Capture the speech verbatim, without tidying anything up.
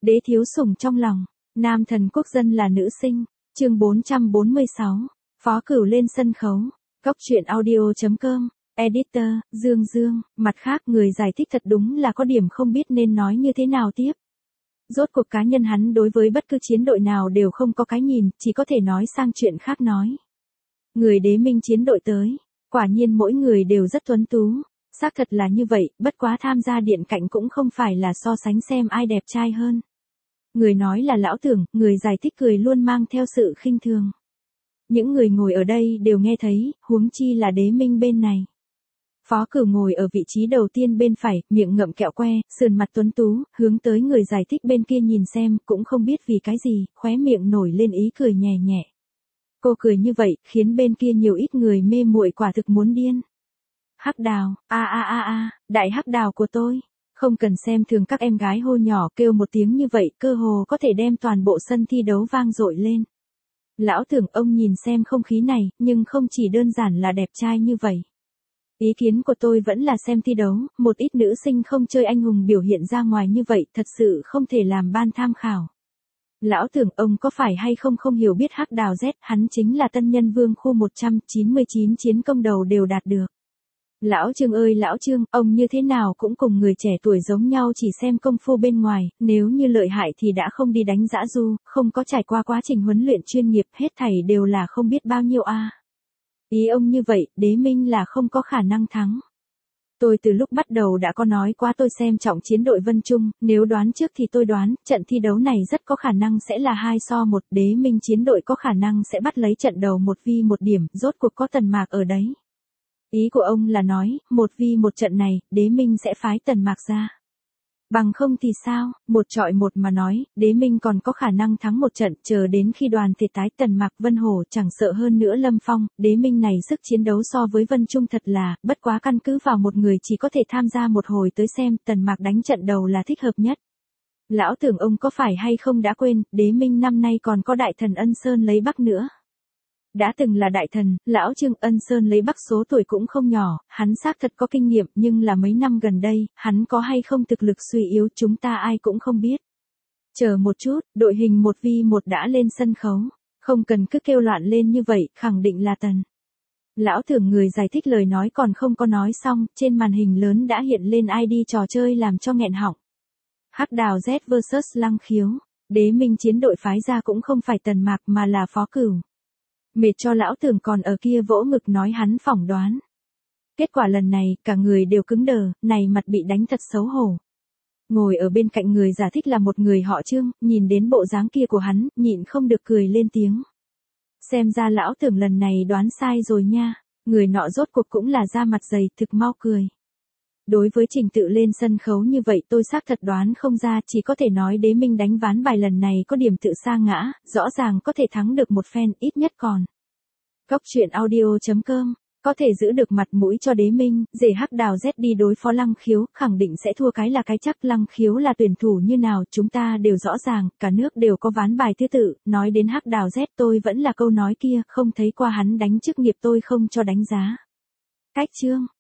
Đế thiếu sủng trong lòng, nam thần quốc dân là nữ sinh, chương bốn trăm bốn mươi sáu, Phó Cửu lên sân khấu, Góc truyện audio chấm com, editor, Dương Dương, mặt khác người giải thích thật đúng là có điểm không biết nên nói như thế nào tiếp. Rốt cuộc cá nhân hắn đối với bất cứ chiến đội nào đều không có cái nhìn, chỉ có thể nói sang chuyện khác nói. Người đế minh chiến đội tới, quả nhiên mỗi người đều rất tuấn tú, xác thật là như vậy, bất quá tham gia điện cạnh cũng không phải là so sánh xem ai đẹp trai hơn. Người nói là lão tưởng, người giải thích cười luôn mang theo sự khinh thường. Những người ngồi ở đây đều nghe thấy, huống chi là đế minh bên này. Phó Cửu ngồi ở vị trí đầu tiên bên phải, miệng ngậm kẹo que, sườn mặt tuấn tú, hướng tới người giải thích bên kia nhìn xem, cũng không biết vì cái gì, khóe miệng nổi lên ý cười nhẹ nhẹ. Cô cười như vậy, khiến bên kia nhiều ít người mê muội quả thực muốn điên. Hắc đào, a a a a, đại hắc đào của tôi. Không cần xem thường các em gái hô nhỏ kêu một tiếng như vậy, cơ hồ có thể đem toàn bộ sân thi đấu vang dội lên. Lão tưởng ông nhìn xem không khí này, nhưng không chỉ đơn giản là đẹp trai như vậy. Ý kiến của tôi vẫn là xem thi đấu, một ít nữ sinh không chơi anh hùng biểu hiện ra ngoài như vậy, thật sự không thể làm ban tham khảo. Lão tưởng ông có phải hay không không hiểu biết hắc đào Z, hắn chính là tân nhân vương khu một trăm chín mươi chín chiến công đầu đều đạt được. Lão Trương ơi lão Trương, ông như thế nào cũng cùng người trẻ tuổi giống nhau chỉ xem công phu bên ngoài, nếu như lợi hại thì đã không đi đánh dã du, không có trải qua quá trình huấn luyện chuyên nghiệp, hết thảy đều là không biết bao nhiêu a. Ý ông như vậy, đế minh là không có khả năng thắng. Tôi từ lúc bắt đầu đã có nói qua tôi xem trọng chiến đội Vân Trung, nếu đoán trước thì tôi đoán, trận thi đấu này rất có khả năng sẽ là hai so một, đế minh chiến đội có khả năng sẽ bắt lấy trận đầu một vi một điểm, rốt cuộc có Tần Mạc ở đấy. Ý của ông là nói, một vi một trận này, đế minh sẽ phái Tần Mạc ra. Bằng không thì sao, một trọi một mà nói, đế minh còn có khả năng thắng một trận, chờ đến khi đoàn thể tái Tần Mạc Vân Hổ chẳng sợ hơn nữa Lâm Phong, đế minh này sức chiến đấu so với Vân Trung thật là, bất quá căn cứ vào một người chỉ có thể tham gia một hồi tới xem, Tần Mạc đánh trận đầu là thích hợp nhất. Lão tưởng ông có phải hay không đã quên, đế minh năm nay còn có đại thần Ân Sơn lấy Bắc nữa. Đã từng là đại thần, lão Trương Ân Sơn lấy Bắc số tuổi cũng không nhỏ, hắn xác thật có kinh nghiệm nhưng là mấy năm gần đây, hắn có hay không thực lực suy yếu chúng ta ai cũng không biết. Chờ một chút, đội hình một vi một đã lên sân khấu, không cần cứ kêu loạn lên như vậy, khẳng định là Tần. Lão tưởng người giải thích lời nói còn không có nói xong, trên màn hình lớn đã hiện lên i đê trò chơi làm cho nghẹn họng. Hắc đào Z versus Lăng Khiếu, đế minh chiến đội phái ra cũng không phải Tần Mạc mà là Phó Cửu. Mệt cho lão tưởng còn ở kia vỗ ngực nói hắn phỏng đoán. Kết quả lần này, cả người đều cứng đờ, này mặt bị đánh thật xấu hổ. Ngồi ở bên cạnh người giải thích là một người họ Trương, nhìn đến bộ dáng kia của hắn, nhịn không được cười lên tiếng. Xem ra lão tưởng lần này đoán sai rồi nha, người nọ rốt cuộc cũng là da mặt dày, thực mau cười. Đối với trình tự lên sân khấu như vậy tôi xác thật đoán không ra, chỉ có thể nói đế minh đánh ván bài lần này có điểm tự sa ngã, rõ ràng có thể thắng được một phen, ít nhất còn. Góc truyện audio chấm com, có thể giữ được mặt mũi cho đế minh, dễ hắc đào Z đi đối phó Lăng Khiếu, khẳng định sẽ thua cái là cái chắc. Lăng Khiếu là tuyển thủ như nào chúng ta đều rõ ràng, cả nước đều có ván bài thứ tự, nói đến hắc đào Z tôi vẫn là câu nói kia, không thấy qua hắn đánh chức nghiệp tôi không cho đánh giá. Cách chương